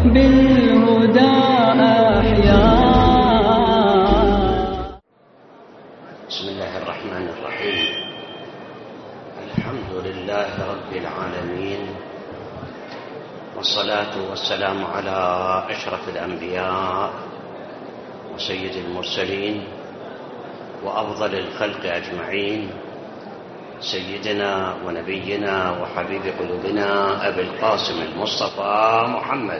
بالهدى أحيا. بسم الله الرحمن الرحيم. الحمد لله رب العالمين، والصلاة والسلام على أشرف الأنبياء وسيد المرسلين وأفضل الخلق أجمعين، سيدنا ونبينا وحبيب قلوبنا أبي القاسم المصطفى محمد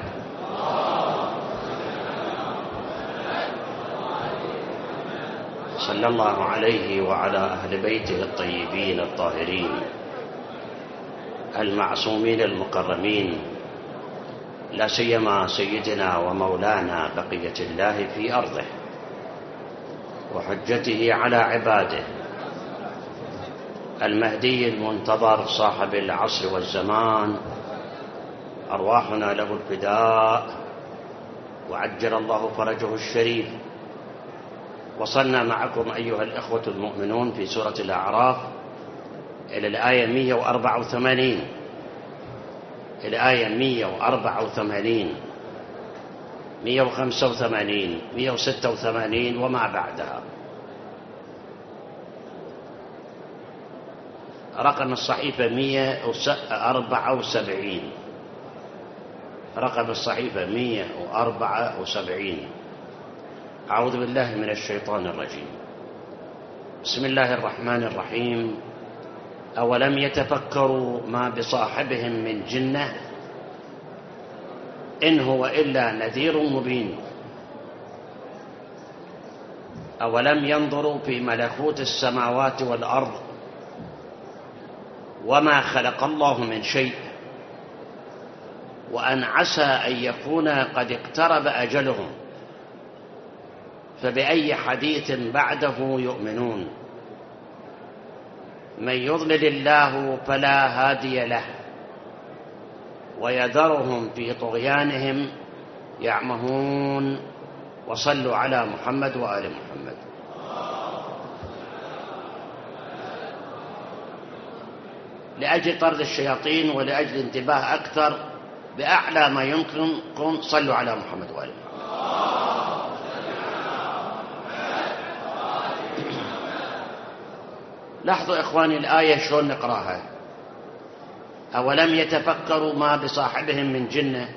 صلى الله عليه وعلى أهل بيته الطيبين الطاهرين المعصومين المكرمين، لا سيما سيدنا ومولانا بقية الله في أرضه وحجته على عباده، المهدي المنتظر صاحب العصر والزمان، أرواحنا له الفداء وعجل الله فرجه الشريف. وصلنا معكم أيها الإخوة المؤمنون في سورة الأعراف إلى الآية 184، الآية 184 185 186 وما بعدها. رقم الصحيفة 174، رقم الصحيفة 174. أعوذ بالله من الشيطان الرجيم. بسم الله الرحمن الرحيم. أولم يتفكروا ما بصاحبهم من جنة إن هو إلا نذير مبين. أولم ينظروا في ملكوت السماوات والأرض وما خلق الله من شيء وأن عسى أن يكون قد اقترب أجلهم فبأي حديث بعده يؤمنون. من يضلل الله فلا هادي له ويذرهم في طغيانهم يعمهون. وصلوا على محمد وآل محمد. لأجل طرد الشياطين ولأجل انتباه أكثر بأعلى ما يمكنكم صلوا على محمد وآل محمد. لاحظوا إخواني الآية شلون نقراها. أولم يتفكروا ما بصاحبهم من جنة،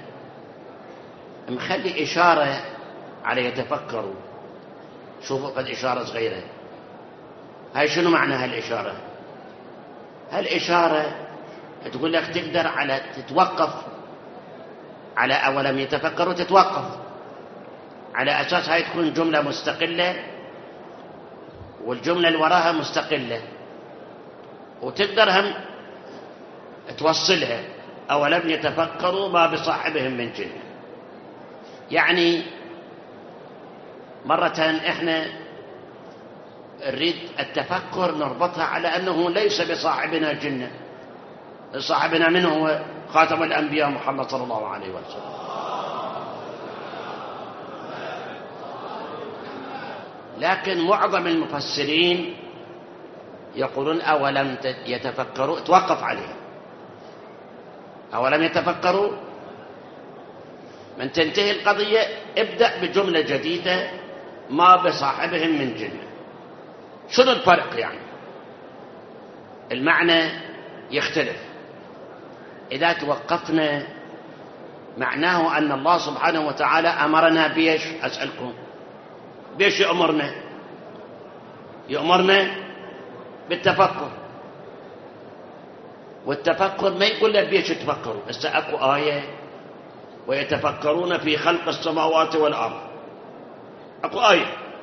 مخلي إشارة على يتفكروا. شوفوا قد إشارة صغيرة. هاي شنو معنى هالإشارة؟ هالإشارة تقول لك تقدر على تتوقف على أولم يتفكروا، تتوقف على أساس هاي تكون جملة مستقلة والجملة اللي وراها مستقلة، وتقدر هم توصلها. أولم يتفكروا ما بصاحبهم من جنة، يعني مرة إحنا نريد التفكر نربطها على أنه ليس بصاحبنا جنة. صاحبنا من هو؟ خاتم الأنبياء محمد صلى الله عليه وسلم. لكن معظم المفسرين يقولون أولم يتفكروا، توقف عليه. أولم يتفكروا من تنتهي القضية ابدأ بجملة جديدة ما بصاحبهم من جنة. شنو الفرق يعني؟ المعنى يختلف. إذا توقفنا معناه أن الله سبحانه وتعالى أمرنا بيش؟ أسألكم بيش يأمرنا؟ يأمرنا بالتفكر، والتفكر ما يقول لك بيش تفكروا. بس أكو آية ويتفكرون في خلق السماوات والأرض، أكو آية،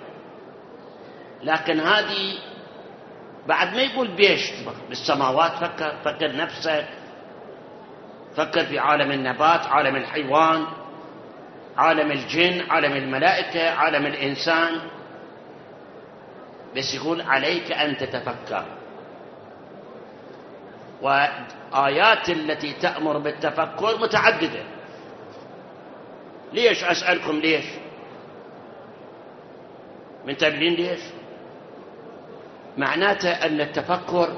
لكن هذه بعد ما يقول بيش بالسماوات. فكر نفسك، فكر في عالم النبات، عالم الحيوان، عالم الجن، عالم الملائكة، عالم الإنسان. بس يقول عليك أن تتفكر. وآيات التي تأمر بالتفكر متعددة. ليش؟ أسألكم ليش؟ من تبلين ليش؟ معناته أن التفكر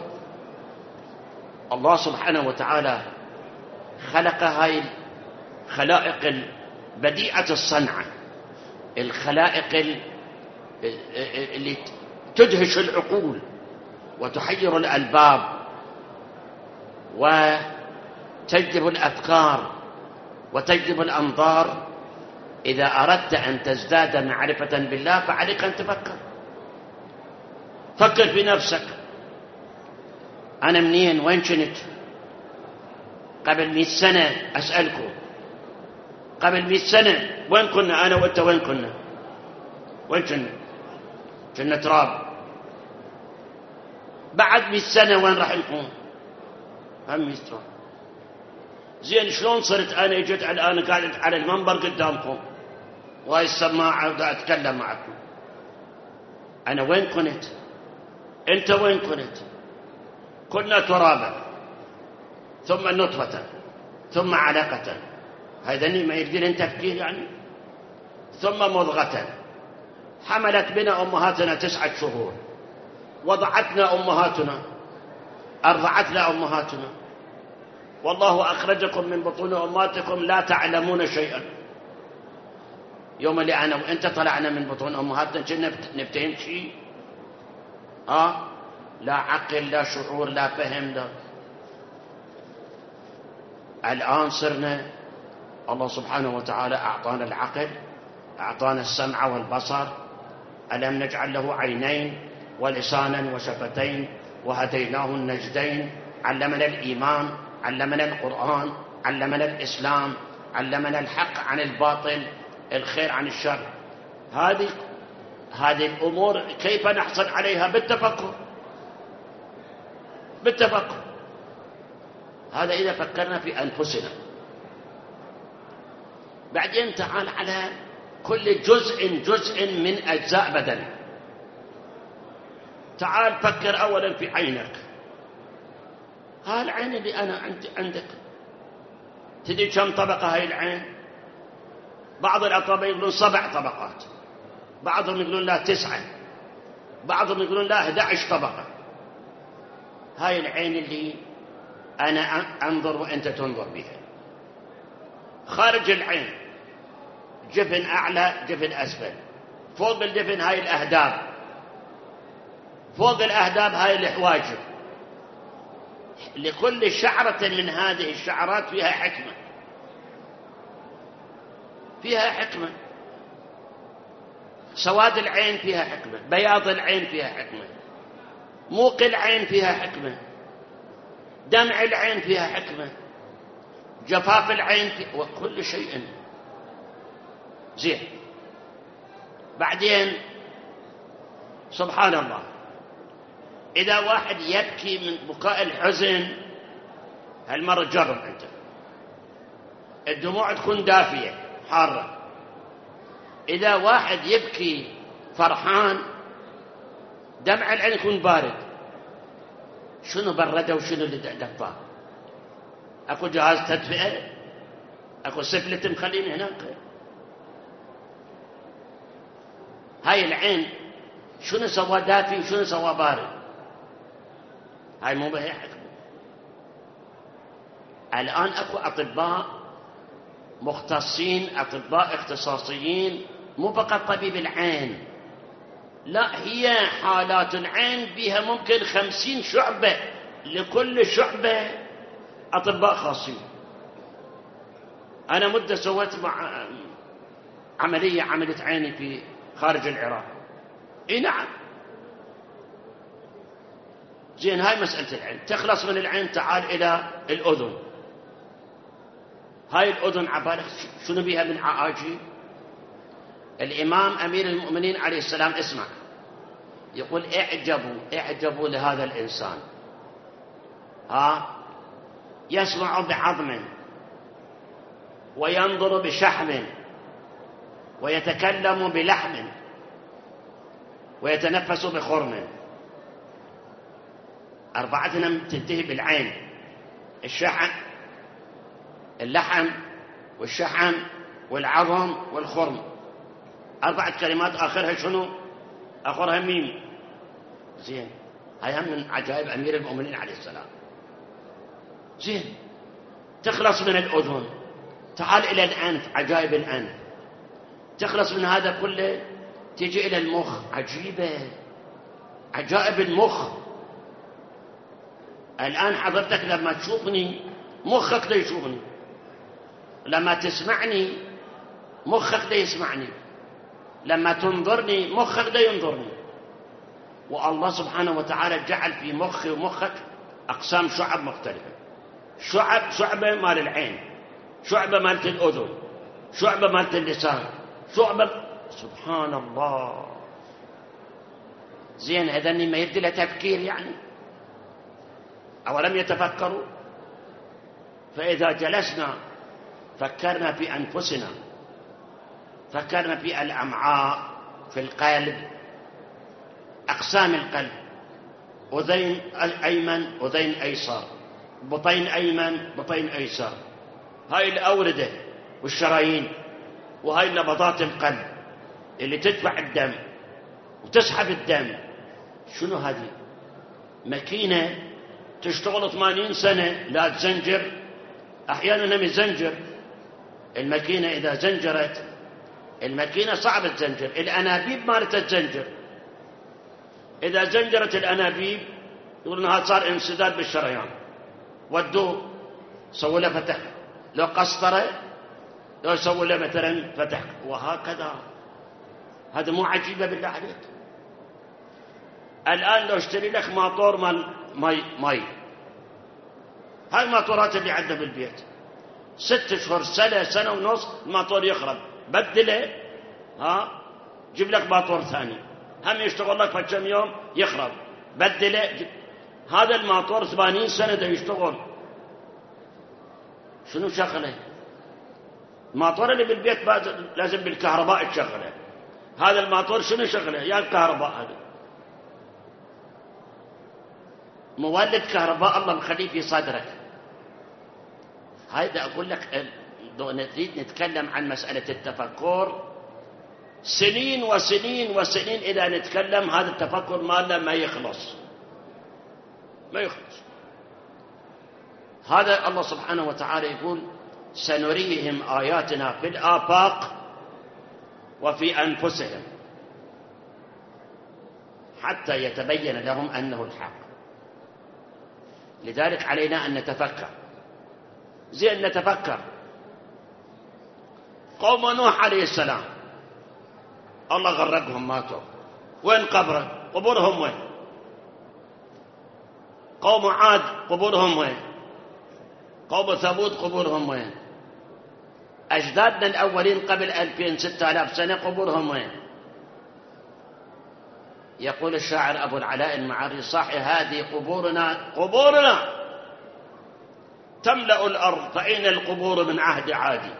الله سبحانه وتعالى خلق هاي الخلائق بديعة الصنعة، الخلائق اللي تدهش العقول وتحير الألباب وتجذب الأفكار وتجذب الأنظار. إذا أردت أن تزداد معرفة بالله فعليك أن تفكر. فكر في نفسك. أنا منين؟ وين كنت قبل 100 سنة؟ أسألكم قبل 100 سنة وين كنا أنا وأنت؟ وين كنا؟ وين كنا تراب. بعد 100 سنة وين راح نكون؟ هم 100 تراب. زين شلون صرت أنا جيت الآن قاعد على المنبر قدامكم وهاي السماعة وقاعد أتكلم معكم؟ أنا وين كنت؟ أنت وين كنت؟ كنا ترابا ثم نطفة ثم علقة، هذا ما يقدر تفكير يعني، ثم مضغة حملت بنا أمهاتنا 9 شهور، وضعتنا أمهاتنا، أرضعتنا أمهاتنا، والله أخرجكم من بطون أمهاتكم لا تعلمون شيئا. يوم اللي أنا وأنت طلعنا من بطون أمهاتنا كنا نفتهم شيء؟ لا عقل لا شعور لا فهم لا. الآن صرنا الله سبحانه وتعالى أعطانا العقل، أعطانا السمع والبصر، ألم نجعل له عينين ولسانا وشفتين وهديناه النجدين، علمنا الإيمان، علمنا القرآن، علمنا الإسلام، علمنا الحق عن الباطل، الخير عن الشر. هذه الأمور كيف نحصل عليها؟ بالتفكر. هذا إذا فكرنا في أنفسنا. بعدين تعال على كل جزء من أجزاء بدنك. تعال فكر أولا في عينك. العين اللي أنا عندك، تدري كم طبقة هاي العين؟ بعض الأطباء يقولون 7 طبقات، بعضهم يقولون لا 9، بعضهم يقولون لا 11 طبقة. هاي العين اللي أنا أنظر وأنت تنظر بها. خارج العين جفن أعلى جفن أسفل، فوق الجفن هاي الأهداب، فوق الأهداب هاي الحواجب. لكل شعرة من هذه الشعرات فيها حكمة، فيها حكمة. سواد العين فيها حكمة، بياض العين فيها حكمة، موق العين فيها حكمة، دمع العين فيها حكمة، جفاف العين وكل شيء. زين. بعدين سبحان الله، إذا واحد يبكي من بكاء الحزن، هالمرة جرب أنت، الدموع تكون دافية حارة. إذا واحد يبكي فرحان، دمع العين يكون بارد. شنو برده وشنو اللي دفاه؟ أكو جهاز تدفئة؟ أكو سفلة مخلين هناك؟ هاي العين شنو سوى دافي وشنو سوى بارد؟ هاي مو بهي حكمة. الآن أكو أطباء مختصين، أطباء اختصاصيين، مو فقط طبيب العين، لا، هي حالات العين بها ممكن 50 شعبة، لكل شعبة أطباء خاصين. أنا مدة سويت مع عملية عيني في خارج العراق. نعم. زين، هاي مسألة العين. تخلص من العين، تعال إلى الأذن. هاي الأذن عبالك شنو بيها من عاجيب؟ الإمام أمير المؤمنين عليه السلام اسمع، يقول اعجبوا لهذا الإنسان، يسمع بعظم وينظر بشحم ويتكلم بلحم ويتنفس بخرم. 4 تنتهي بالعين: اللحم والشحم والعظم والخرم. 4 كلمات آخرها شنو؟ آخرها ميم. زين، هاي هم من عجائب أمير المؤمنين عليه السلام. زين، تخلص من الأذن، تعال إلى الأنف، عجائب الأنف، تخلص من هذا كله تيجي إلى المخ، عجيبة، عجائب المخ. الآن حضرتك لما تشوفني مخك دا يشوفني، لما تسمعني مخك دا يسمعني، لما تنظرني مخك دا ينظرني. والله سبحانه وتعالى جعل في مخي ومخك أقسام شعب مختلفة، شعبة مال العين، شعبة مالت الأذن، شعبة مالت اللسان، شعبة، سبحان الله. زين هذني ما يدي له تفكير يعني؟ أولم يتفكروا؟ فإذا جلسنا فكرنا في أنفسنا، فكرنا في الأمعاء، في القلب، أقسام القلب، أذين أيمن أذين أيسر، بطين أيمن بطين أيسر، هاي الأوردة والشرايين، وهاي نبضات القلب اللي تدفع الدم وتسحب الدم. شنو هذه؟ ماكينة تشتغل 80 سنة لا تزنجر، أحيانا هم يزنجر الماكينة. إذا زنجرت الماكينة صعب تزنجر، الأنابيب مالتها تزنجر. إذا زنجرت الأنابيب يقول إنها صار انسداد بالشريان، ودوه سووا له فتح، لو قسطرة لو سووا له مثلا فتح، وهكذا. هذا مو عجيبة بالله عليك؟ الآن لو اشتري لك ماطور مال ماي، هاي الماطورات اللي عندنا بالبيت 6 أشهر سنة سنة ونص الماطور يخرب، بدله، جيب لك ماطور ثاني، هم يشتغل لك فكم يوم يخرب، بدله. هذا الماطور 80 سنة ده يشتغل، شنو شغله؟ الماطور اللي بالبيت لازم بالكهرباء تشغله، هذا الماطور شنو شغله؟ يا الكهرباء، هذا مولد كهرباء الله مخليه في صدرك. هذا أقول لك نريد نتكلم عن مسألة التفكر سنين وسنين وسنين، إذا نتكلم هذا التفكر مالنا ما يخلص، ما يخلص. هذا الله سبحانه وتعالى يقول سنريهم آياتنا في الآفاق وفي أنفسهم حتى يتبين لهم أنه الحق. لذلك علينا أن نتفكر. زين نتفكر، قوم نوح عليه السلام الله غرقهم ماتوا، وين قبره؟ قبورهم وين؟ قوم عاد قبورهم وين؟ قوم ثمود قبورهم وين؟ أجدادنا الأولين قبل 2000-6000 سنة قبورهم وين؟ يقول الشاعر أبو العلاء المعري صاحي هذه قبورنا تملأ الأرض، فأين القبور من عهد عادي؟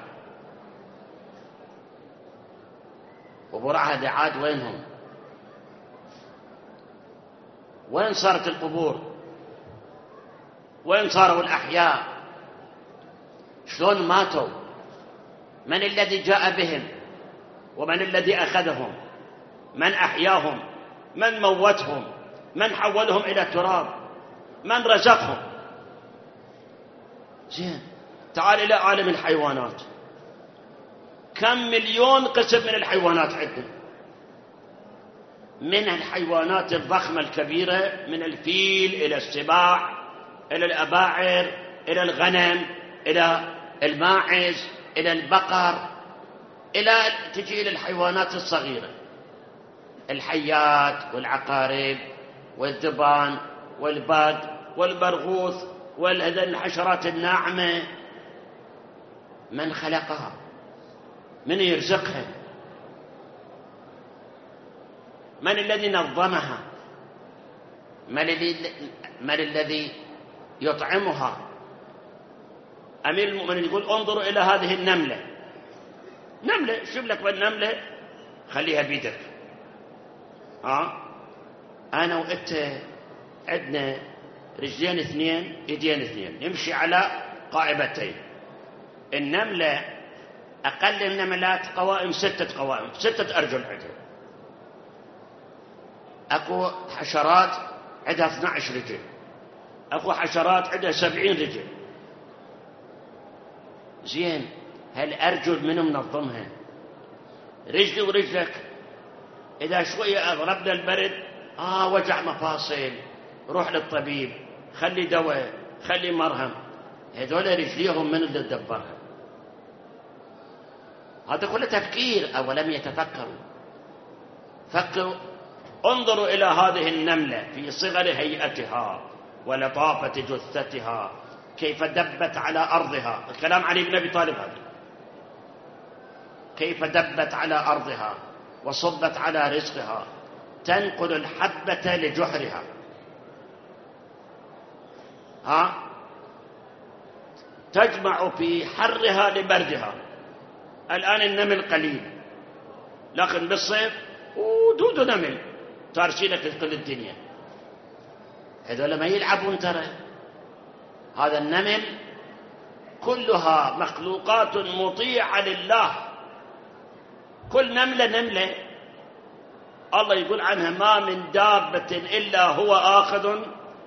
قبور عهد عاد وينهم؟ وين صارت القبور؟ وين صاروا الأحياء؟ شلون ماتوا؟ من الذي جاء بهم؟ ومن الذي أخذهم؟ من أحياهم؟ من موتهم؟ من حولهم إلى تراب؟ من رزقهم؟ زين تعال إلى عالم الحيوانات، كم مليون قسم من الحيوانات عندنا، من الحيوانات الضخمة الكبيرة، من الفيل إلى السباع إلى الأباعر إلى الغنم إلى الماعز إلى البقر، إلى تجي إلى الحيوانات الصغيرة، الحيات والعقارب والذبان والباد والبرغوث والحشرات الناعمة. من خلقها؟ من يرزقها؟ من الذي نظمها؟ من الذي يطعمها؟ أمير المؤمنين يقول انظروا إلى هذه النملة، نملة، شوف لك بالنملة خليها بيدك. أنا وأنت عندنا رجلين 2 يدين 2 نمشي على قائمتين. النملة أقل النملات قوائم 6 قوائم، 6 أرجل عندها. أكو حشرات عندها 12 رجل، أكو حشرات عندها 70 رجل. زين هالأرجل منو منظمها؟ رجلي ورجلك. إذا شوية أضربنا البرد وجع مفاصل، روح للطبيب، خلي دواء، خلي مرهم. هذول رجليهم من اللي تدبرها؟ هذا كله تفكير. أولم يتفكروا؟ فكروا. انظروا إلى هذه النملة في صغر هيئتها ولطافة جثتها كيف دبت على أرضها. الكلام علي بن أبي طالب هذا. كيف دبت على أرضها وصبت على رزقها، تنقل الحبة لجحرها. تجمع في حرها لبردها. الآن النمل قليل، لكن بالصيف دود نمل تارسينك كل الدنيا. هذول ما يلعبون ترى. هذا النمل كلها مخلوقات مطيعة لله. كل نملة نملة الله يقول عنها ما من دابة إلا هو آخذ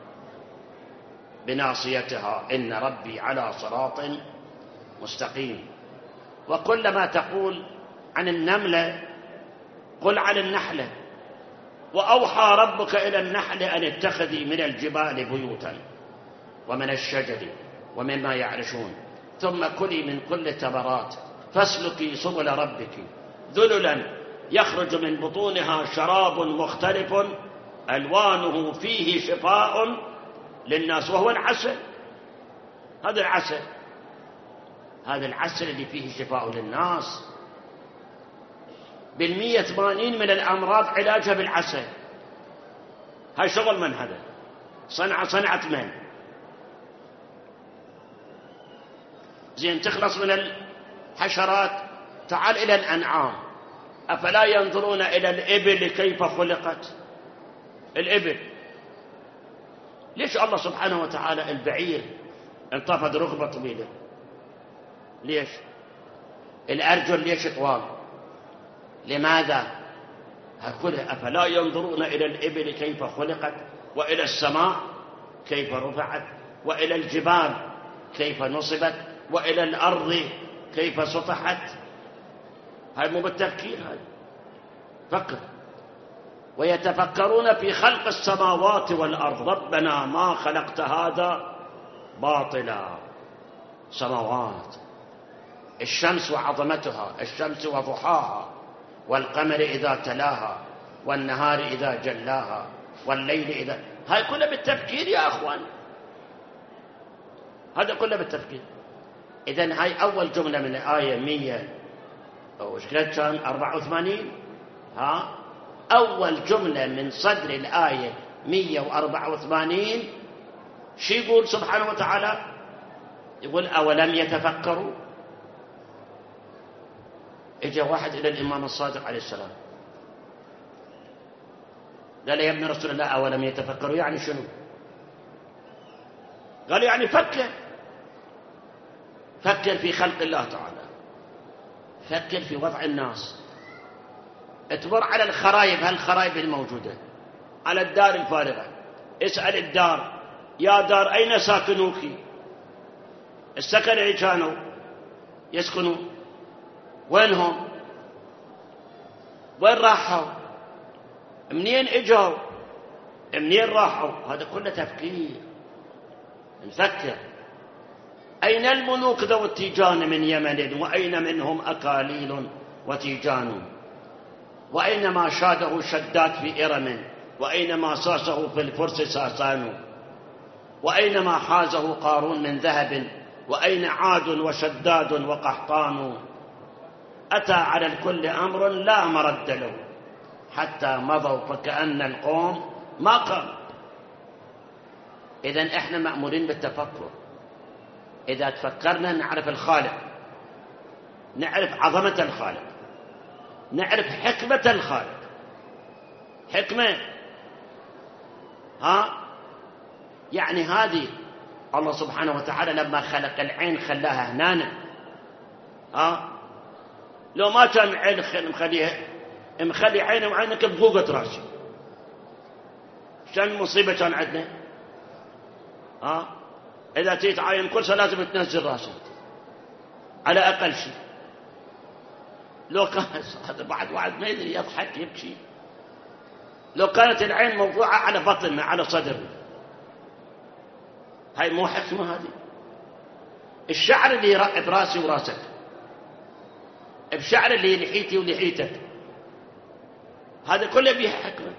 بناصيتها إن ربي على صراط مستقيم. وكلما تقول عن النملة قل عن النحلة. وأوحى ربك إلى النحل أن اتخذي من الجبال بيوتا ومن الشجر ومما يعرشون ثم كلي من كل الثمرات فاسلكي سبل ربك ذللا يخرج من بطونها شراب مختلف ألوانه فيه شفاء للناس وهو العسل. هذا العسل، هذا العسل اللي فيه شفاء للناس. 180 من الأمراض علاجها بالعسل. هاي شغل من هذا؟ صنعة من؟ زين تخلص من الحشرات، تعال إلى الأنعام. أفلا ينظرون إلى الإبل كيف خلقت؟ الإبل ليش الله سبحانه وتعالى البعير انتفض ركبة طويلة؟ ليش؟ الأرجل ليش طوال؟ لماذا؟ أفلا ينظرون إلى الإبل كيف خلقت وإلى السماء كيف رفعت وإلى الجبال كيف نصبت وإلى الأرض كيف سطحت؟ هاي مو بالتفكير، هاي فكر. ويتفكرون في خلق السماوات والأرض ربنا ما خلقت هذا باطلا. سماوات، الشمس وعظمتها، الشمس وضحاها، والقمر إذا تلاها، والنهار إذا جلاها، والليل إذا، هاي كلها بالتفكير يا أخوان. هذا كله بالتفكير. إذن هاي أول جملة من آية 100 أو إيش كان 84. أول جملة من صدر الآية 184 شو يقول سبحانه وتعالى؟ يقول أولم يتفكروا. إجا واحد إلى الإمام الصادق عليه السلام قال يا ابن رسول الله أولم يتفكروا يعني شنو؟ قال يعني فكر في خلق الله تعالى، فكر في وضع الناس، اتبر على الخرايب، هالخرايب الموجودة على الدار الفارغة، اسأل الدار يا دار أين ساكنوك؟ السكن اللي كانوا يسكنوا وينهم؟ وين راحوا؟ منين اجوا؟ منين راحوا؟ هذا كله تفكير. نفكر. أين الملوك ذو التيجان من يمن وأين منهم أكاليل وتيجان؟ وأينما شاده شداد في إرم وأينما ساسه في الفرس ساسان وأينما حازه قارون من ذهب وأين عاد وشداد وقحطان أتى على الكل أمر لا مرد له حتى مضوا فكأن القوم ما قام. إذن إحنا مأمورين بالتفكر. إذا تفكرنا نعرف الخالق، نعرف عظمة الخالق، نعرف حكمة الخالق. حكمة يعني هذه الله سبحانه وتعالى لما خلق العين خلاها هنانا. لو ما كان عين مخلي عيني وعينك بفوقة راسي شان مصيبة كان عندنا. إذا تيت عين كل سنة لازم تنزل راسك. على أقل شيء. لو كان هذا بعد واحد ما يدري يضحك يبكي. لو كانت العين موضوعة على بطننا على صدرنا، هاي مو حكمة هذه؟ الشعر اللي يرقب راسي وراسك، بشعر اللي لحيتي ولحيتك، هذا كله بيه حكمة.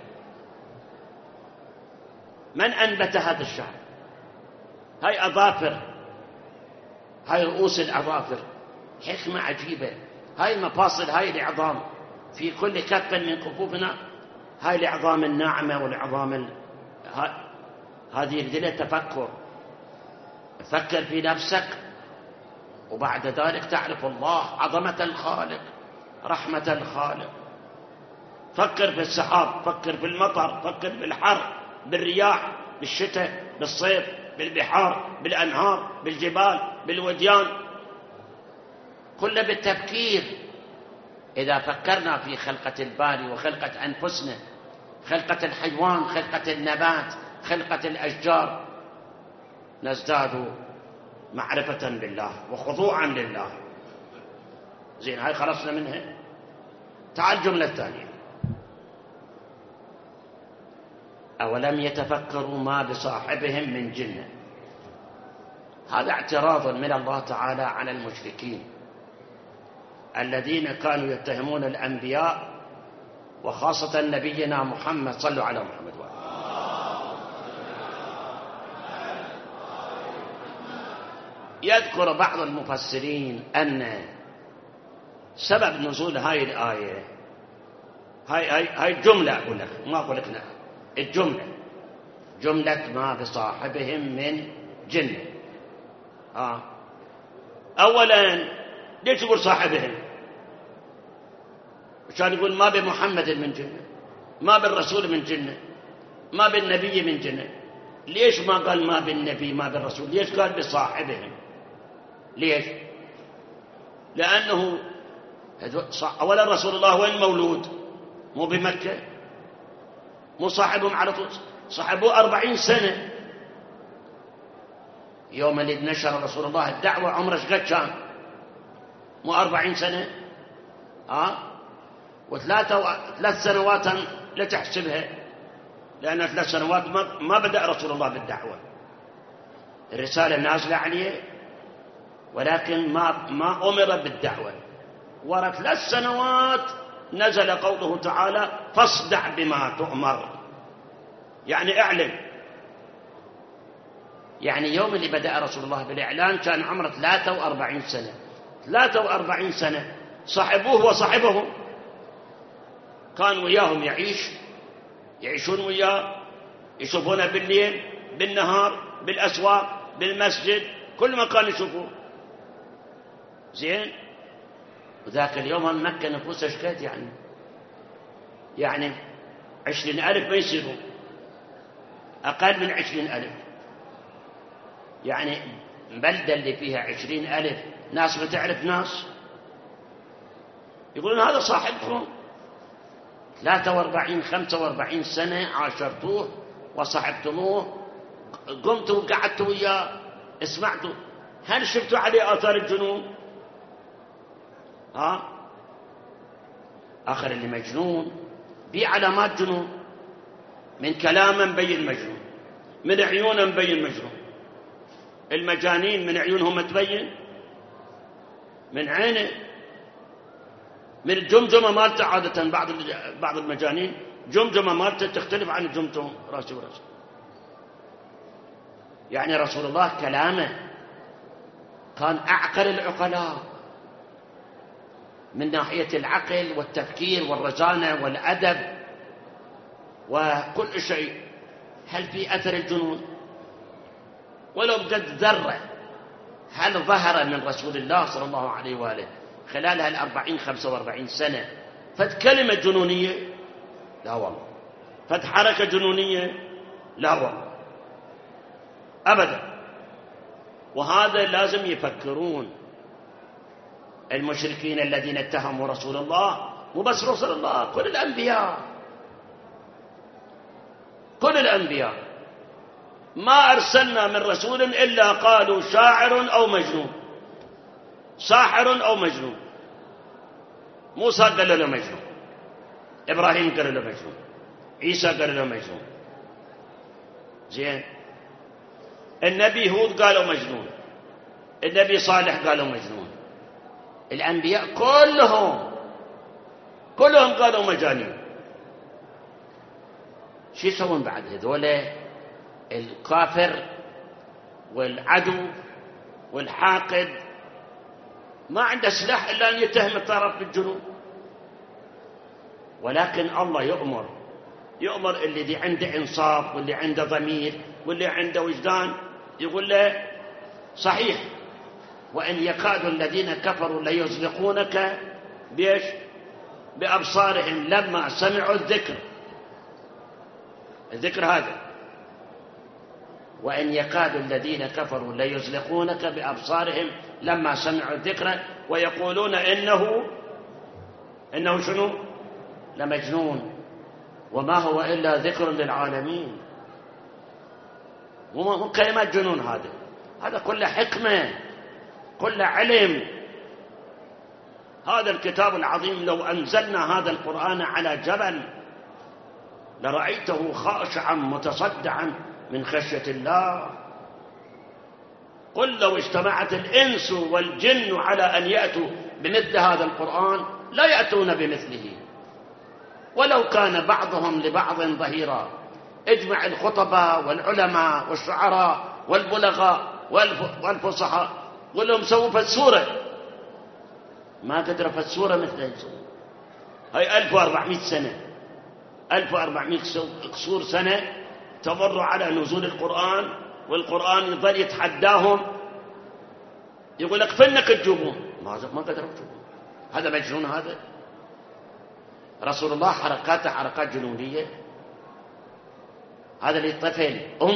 من أنبت هذا الشعر؟ هاي أظافر، هاي رؤوس الأظافر، حكمة عجيبة. هاي مفاصل هاي العظام في كل كف من كفوفنا، هاي العظام الناعمة والعظام هذه يبدأ تفكر. فكر في نفسك وبعد ذلك تعرف الله، عظمة الخالق، رحمة الخالق. فكر في السحاب، فكر في المطر، فكر بالحر، بالرياح، بالشتاء، بالصيف، بالبحار، بالأنهار، بالجبال، بالوديان، كله بالتفكير. إذا فكرنا في خلقة الباري وخلقة أنفسنا، خلقة الحيوان، خلقة النبات، خلقة الأشجار، نزداد معرفة بالله وخضوعا لله. زين، هاي خلصنا منها. تعال الجملة الثانية: أولم يتفكروا ما بصاحبهم من جنة. هذا اعتراض من الله تعالى على المشركين الذين كانوا يتهمون الأنبياء وخاصة نبينا محمد. صلوا على محمد وآله. يذكر بعض المفسرين أن سبب نزول هاي الآية، هاي الجملة، أقول لك ما أقول لك لا، الجملة جملة ما بصاحبهم من جنة. أولا ليش تقول صاحبهم؟ عشان يقول ما بمحمد من جنة، ما بالرسول من جنة، ما بالنبي من جنة. ليش ما قال ما بالنبي ما بالرسول؟ ليش قال بصاحبهم؟ ليش؟ لأنه أولا رسول الله وين مولود؟ مو بمكة، مو صاحبهم على طول، صاحبوه 40 سنة. يوم اللي نشر رسول الله الدعوة عمره قد كان؟ مو 40 سنة؟ وثلاث سنوات لا تحسبها، لأن 3 سنوات ما بدأ رسول الله بالدعوة، الرسالة نازلة عليه ولكن ما أمر بالدعوة. ورا 3 سنوات نزل قوله تعالى: فاصدع بما تؤمر، يعني اعلن. يعني يوم اللي بدأ رسول الله بالإعلان كان عمره 43 سنة. 43 سنة صاحبوه وصاحبهم، كان وياهم يعيشون وياه، يشوفونه بالليل بالنهار بالأسواق بالمسجد، كل ما كانوا يشوفوه. زين، وذاك اليوم مكة نفوسها شكيت، يعني 20,000 ما يصيروا، أقل من 20,000. يعني بلدة اللي فيها 20,000 ناس ما تعرف ناس، يقولون هذا صاحبكم 43 45 سنة عاشرتوه وصاحبتموه، قمتوا وقعدتوا وياه، اسمعتوا، هل شفتوا عليه آثار الجنون؟ آخر اللي مجنون بي علامات جنون، من كلامه مبين مجنون، من عيونه مبين مجنون. المجانين من عيونهم تبين، من عينه، من الجمجمة مالته. عادة بعض المجانين جمجمة مالته تختلف عن الجمجمة راسي وراسي. يعني رسول الله كلامه كان أعقل العقلاء من ناحية العقل والتفكير والرزانة والأدب وكل شيء. هل في أثر الجنون؟ ولو بجد ذرة هل ظهر من رسول الله صلى الله عليه وآله خلال هال40 45 سنة فد كلمة جنونية؟ لا والله. فد حركة جنونية؟ لا والله أبدا. وهذا لازم يفكرون المشركين الذين اتهموا رسول الله، مو بس رسول الله، كل الأنبياء ما أرسلنا من رسول إلا قالوا شاعر أو مجنون. ساحر أو مجنون. موسى قال له مجنون، إبراهيم قال له مجنون، عيسى قال له مجنون. زين، النبي هود قالوا مجنون، النبي صالح قالوا مجنون، الأنبياء كلهم قالوا مجانين. شو يسوون بعد هذول الكافر والعدو والحاقد؟ ما عنده سلاح إلا أن يتهم الطرف بالجنون. ولكن الله يؤمر اللي عنده إنصاف واللي عنده ضمير واللي عنده وجدان، يقول له صحيح، وإن يكاد الذين كفروا ليزلقونك بإيش؟ بأبصارهم لما سمعوا الذكر هذا. وإن يكاد الذين كفروا ليزلقونك بأبصارهم لما سمعوا الذكر ويقولون إنه شنو؟ لمجنون وما هو إلا ذكر للعالمين. مو كلمات جنون، هذا كله حكمة، كله علم. هذا الكتاب العظيم لو أنزلنا هذا القرآن على جبل لرأيته خاشعا متصدعا من خشية الله. قل لو اجتمعت الإنس والجن على أن يأتوا بمثل هذا القرآن لا يأتون بمثله ولو كان بعضهم لبعض ظهيرا. اجمع الخطباء والعلماء والشعراء والبلغاء والفصحاء قل لهم سووا فسورة، ما قدروا فسورة مثل هاي 1400 سنة، 1400 كسور سنة تمر على نزول القرآن، والقرآن يظل يتحداهم، يقول لك فنك تجوبون، ما قدروا يجوبون. هذا مجنون. هذا رسول الله حركاته حركات جنونية. هذا اللي طفل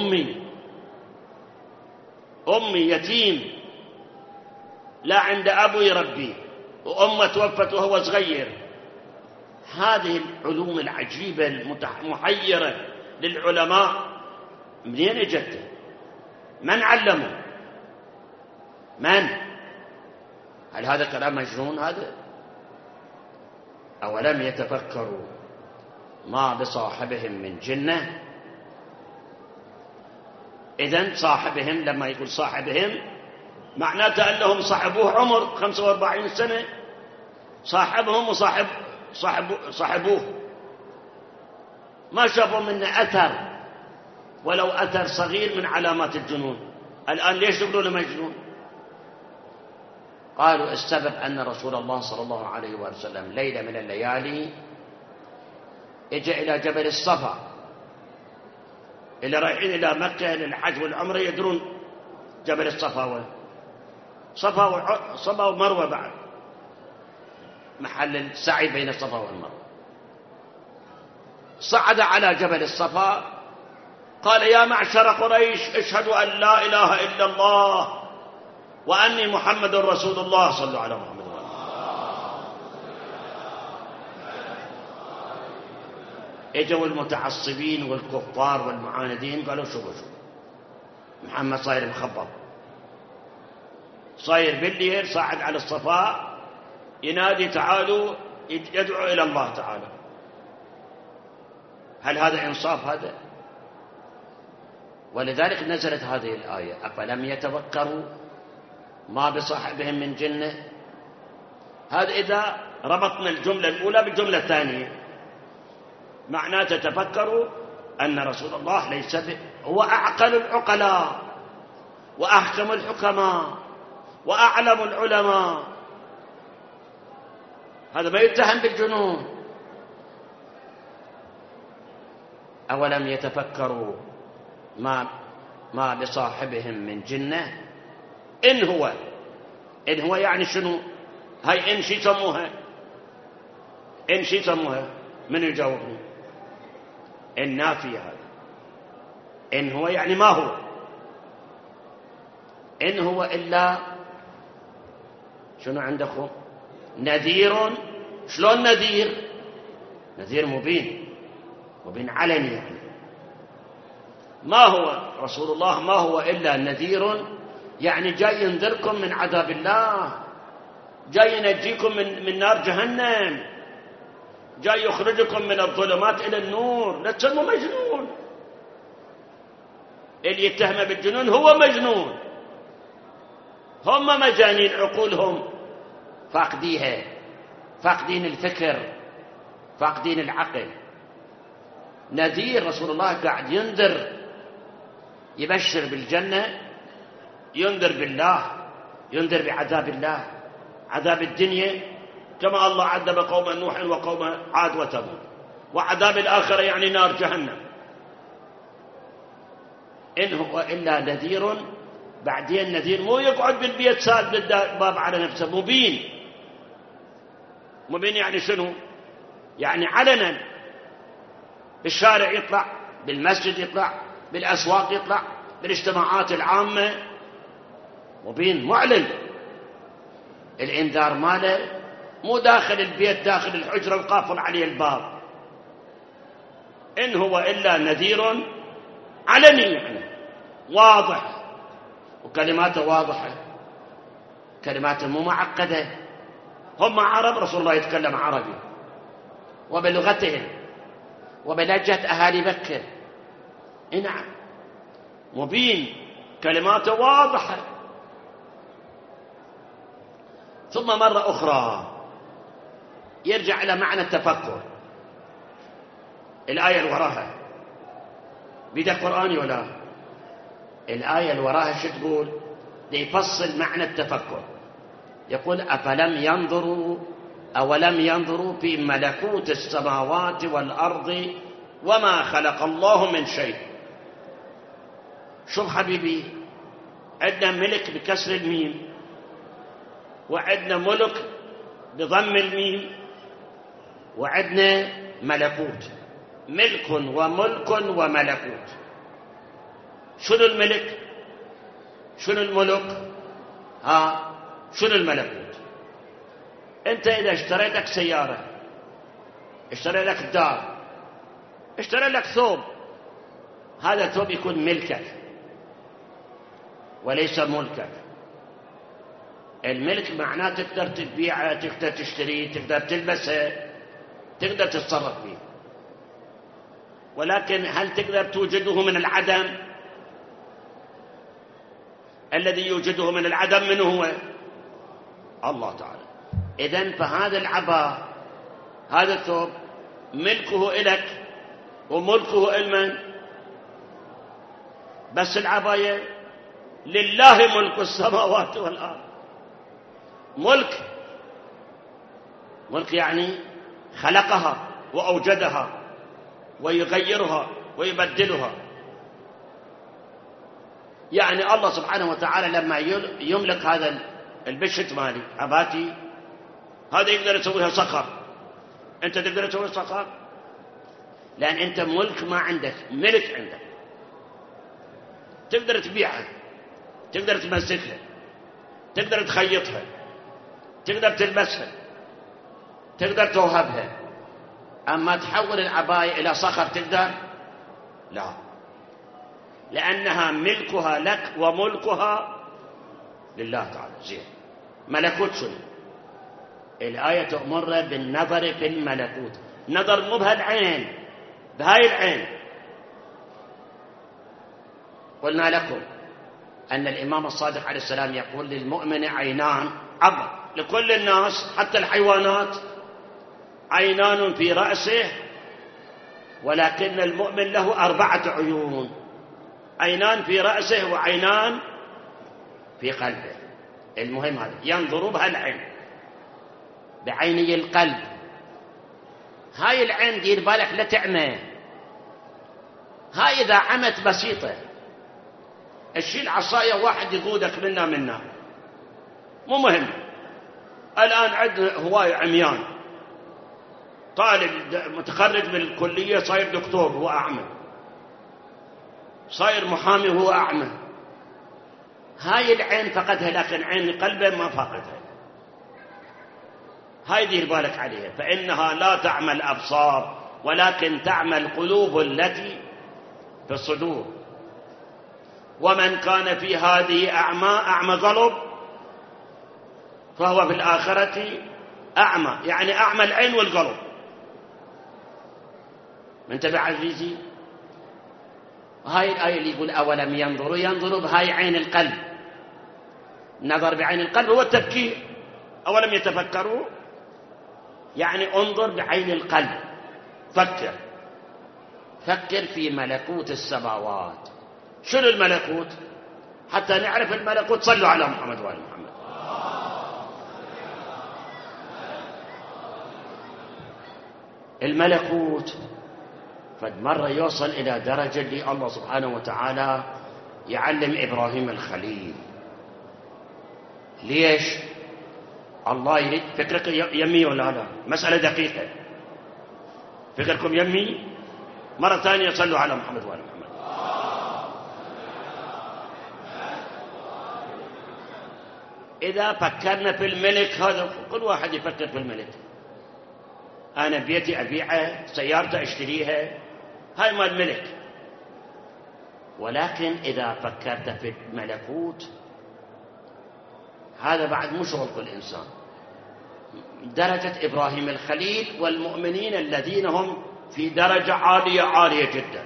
أمي يتيم لا عند أبو يربيه، وأمه توفت وهو صغير. هذه العلوم العجيبة المحيرة للعلماء منين اجت؟ من علمه؟ من؟ هل هذا كلام مجنون؟ هذا أولم يتفكروا ما بصاحبهم من جنة؟ إذن صاحبهم لما يقول صاحبهم معناته أنهم صاحبوه عمر 45 سنة، صاحبهم صاحبوه ما شافوا منه أثر ولو أثر صغير من علامات الجنون. الآن ليش يقولوا له مجنون؟ قالوا السبب أن رسول الله صلى الله عليه وسلم ليلة من الليالي اجى إلى جبل الصفا. اللي رايحين إلى مكة للحج والعمرة يدرون جبل الصفا صفا ومروة، بعد محل السعي بين الصفا والمروة. صعد على جبل الصفا قال يا معشر قريش اشهدوا أن لا إله إلا الله وأني محمد رسول الله، صلوا على محمد. اجوا المتعصبين والكفار والمعاندين قالوا شوفوا محمد صاير مخبط، صاير بالليل صاعد على الصفا ينادي تعالوا، يدعو إلى الله تعالى. هل هذا إنصاف؟ هذا. ولذلك نزلت هذه الآية أفلم يتفكروا ما بصاحبهم من جنة. هذا إذا ربطنا الجملة الأولى بالجملة الثانية معناته تفكروا أن رسول الله ليس هو أعقل العقلاء وأحكم الحكماء وأعلم العلماء، هذا ما يتهم بالجنون. أولم يتفكروا ما بصاحبهم من جنة إن هو يعني شنو؟ هاي إن شي يسموها من يجاوبني؟ النافية. هذا إن هو يعني ما هو، إن هو إلا شنو عندكم؟ نذير. شلون نذير؟ نذير مبين علني يعني. ما هو رسول الله ما هو إلا نذير، يعني جاي ينذركم من عذاب الله. جاي ينجيكم من نار جهنم، جاي يخرجكم من الظلمات إلى النور. لا تسموا مجنون. اللي يتهم بالجنون هو مجنون، هم مجانين عقولهم فاقديها، فاقدين الفكر، فاقدين العقل. نذير رسول الله قاعد ينذر، يبشر بالجنة، ينذر بالله، ينذر بعذاب الله، عذاب الدنيا كما الله عذب قوم نوح وقوم عاد وثمود، وعذاب الآخرة يعني نار جهنم. إن هو إلا نذير. بعدين نذير مو يقعد بالبيت ساد الباب على نفسه، مبين. مبين يعني شنو؟ يعني علنا بالشارع يطلع، بالمسجد يطلع، بالأسواق يطلع، بالاجتماعات العامة، مبين معلن. الإنذار ماله مو داخل البيت، داخل الحجرة وقافل عليه الباب. إن هو إلا نذير علني، يعني واضح، وكلماته واضحة، كلماته مو معقدة. هم عرب، رسول الله يتكلم عربي وبلغتهم وبلهجة أهالي مكة. نعم مبين، كلماته واضحة. ثم مرة أخرى يرجع إلى معنى التفكر. الآية اللي وراها بيده قرآني ولا؟ الآية اللي وراها شو تقول؟ يفصل معنى التفكر. يقول أفلم ينظروا أولم ينظروا في ملكوت السماوات والأرض وما خلق الله من شيء. شوف حبيبي، عندنا ملك بكسر الميم، وعندنا ملك بضم الميم، وعندنا ملكوت. ملك وملك وملكوت. شنو الملك؟ شنو الملك؟ شنو الملكوت؟ انت اذا اشتريت لك سيارة، اشتري لك دار، اشتري لك ثوب، هذا الثوب يكون ملكك وليس ملكك. الملك معناه تقدر تبيعه، تقدر تشتريه، تقدر تلبسه، تقدر تتصرف فيه. ولكن هل تقدر توجده من العدم؟ الذي يوجده من العدم من هو؟ الله تعالى. إذن فهذا العباء، هذا الثوب ملكه إلك وملكه إلمن؟ بس العباية لله ملك السماوات والأرض. ملك يعني خلقها وأوجدها ويغيرها ويبدلها. يعني الله سبحانه وتعالى لما يملك هذا البشت مالي عباتي، هذا يقدر يسويها صخر. أنت تقدر تسوي صخر؟ لأن أنت ملك ما عندك، ملك عندك. تقدر تبيعها، تقدر تمسكها، تقدر تخيطها، تقدر تلبسها، تقدر توهبها. أما تحول العباية إلى صخر تقدر؟ لا، لأنها ملكها لك وملكها لله تعالى. زين، ملكوت شنو؟ الآية تأمرنا بالنظر في الملكوت. نظر مو بهالعين، بهاي العين. قلنا لكم أن الإمام الصادق عليه السلام يقول للمؤمن عينان عبر لكل الناس حتى الحيوانات، عينان في رأسه، ولكن المؤمن له 4 عيون. عينان في رأسه وعينان في قلبه. المهم هذا ينظر بهالعين، بعيني القلب. هاي العين دير بالك لا تعمى. هاي إذا عمت بسيطة، الشيل عصاية واحد يقودك منا مو مهم. الآن عندنا هواية عميان، طالب متخرج من الكلية صاير دكتور هو أعمى، صاير محامي هو أعمى. هاي العين فقدها، لكن عين قلبه ما فقدها. هاي دير بالك عليها، فإنها لا تعمى الأبصار ولكن تعمى القلوب التي في الصدور. ومن كان في هذه أعمى قلب فهو في الآخرة أعمى، يعني أعمى العين والقلب. منتبه عزيزي؟ هاي الآية اللي يقول أولم ينظروا بهاي عين القلب. النظر بعين القلب هو التفكير. أولم يتفكروا، يعني انظر بعين القلب، فكر في ملكوت السماوات. شنو الملكوت؟ حتى نعرف الملكوت صلوا على محمد وآل محمد. الملكوت فد مرة يوصل إلى درجة اللي الله سبحانه وتعالى يعلم إبراهيم الخليل. ليش؟ الله يريد. فكرك يمي ولا لا؟ مسألة دقيقة. فكركم يمي؟ مرة ثانية صلوا على محمد وآل محمد. إذا فكرنا في الملك، هذا كل واحد يفكر في الملك. أنا بيتي أبيعه، سيارتي أشتريها، هاي مال الملك. ولكن إذا فكرت في الملكوت، هذا بعد مو شغل كل إنسان. درجة إبراهيم الخليل والمؤمنين الذين هم في درجة عالية جدا.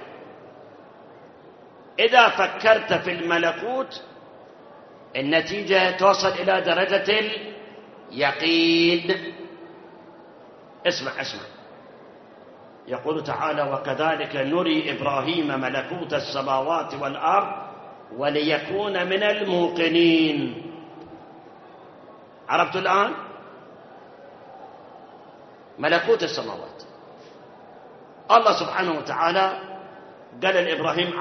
إذا فكرت في الملكوت، النتيجة توصل إلى درجة اليقين. اسمع يقول تعالى: وكذلك نري إبراهيم ملكوت السماوات والأرض وليكون من الموقنين. عرفتوا الآن؟ ملكوت السماوات، الله سبحانه وتعالى قال لإبراهيم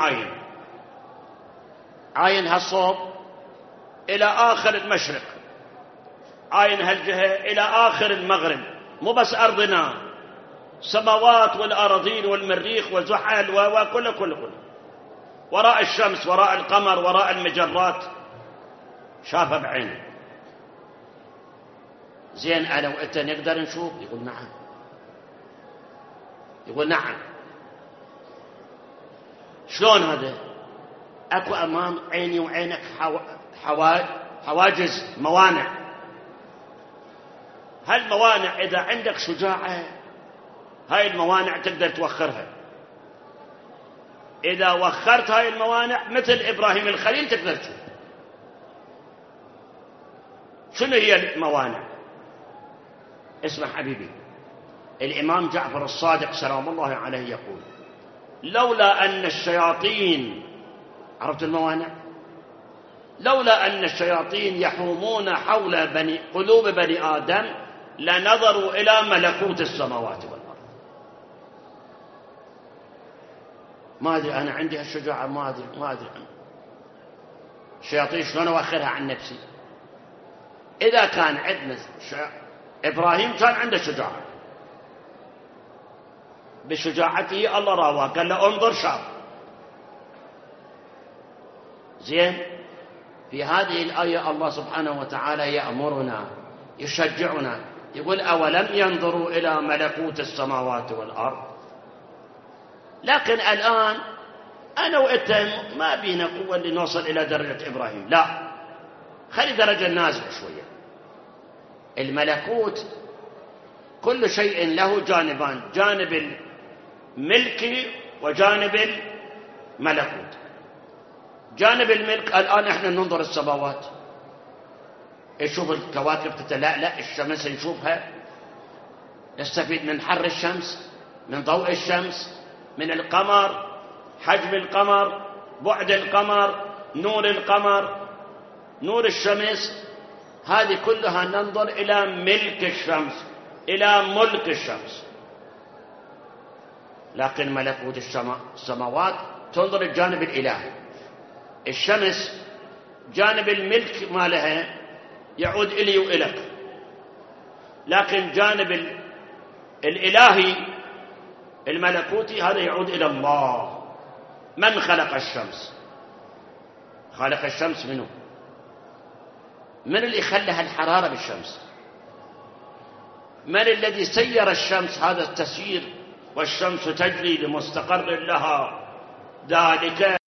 عاين هالصوب إلى آخر المشرق، عاين هالجهة إلى آخر المغرب. مو بس أرضنا، سماوات والأراضين والمريخ وزحل وكل وراء الشمس، وراء القمر، وراء المجرات، شافها بعينه. زين أنا وأنت نقدر نشوف؟ يقول نعم. شلون هذا؟ أكو أمام عيني وعينك حواجز، موانع. هالموانع إذا عندك شجاعة، هاي الموانع تقدر توخرها. إذا وخرت هاي الموانع مثل إبراهيم الخليل تقدر تشوف. شنو هي الموانع؟ اسمع حبيبي، الإمام جعفر الصادق سلام الله عليه يقول: لولا أن الشياطين، عرفت الموانع؟ لولا أن الشياطين يحومون حول قلوب بني آدم لنظروا إلى ملكوت السماوات والأرض. ما أدري أنا عندي هالشجاعة، ما أدري الشياطين شلون أوخرها عن نفسي. إذا كان عندنا إبراهيم كان عنده شجاعة، بشجاعته الله راواه، قال له انظر شاف. زين، في هذه الآية الله سبحانه وتعالى يأمرنا، يشجعنا، يقول: أولم ينظروا إلى ملكوت السماوات والأرض. لكن الآن أنا وأنت ما بينا قوة لنوصل إلى درجة إبراهيم، لا، خلي درجة نازلة شوية. الملكوت كل شيء له جانبان، جانب الملك وجانب الملكوت. جانب الملك، الآن احنا ننظر السماوات، نشوف الكواكب تتلألأ، الشمس نشوفها، نستفيد من حر الشمس، من ضوء الشمس، من القمر، حجم القمر، بعد القمر، نور القمر، نور الشمس. هذه كلها ننظر إلى ملك الشمس، إلى ملك الشمس. لكن ملكوت السماوات تنظر الجانب الإلهي. الشمس جانب الملك مالها يعود إلي وإلك، لكن جانب الإلهي الملكوتي هذا يعود إلى الله. من خلق الشمس؟ خالق الشمس منه؟ من اللي خلها الحرارة بالشمس؟ من الذي سير الشمس هذا التسيير؟ والشمس تجري لمستقر لها، ذلك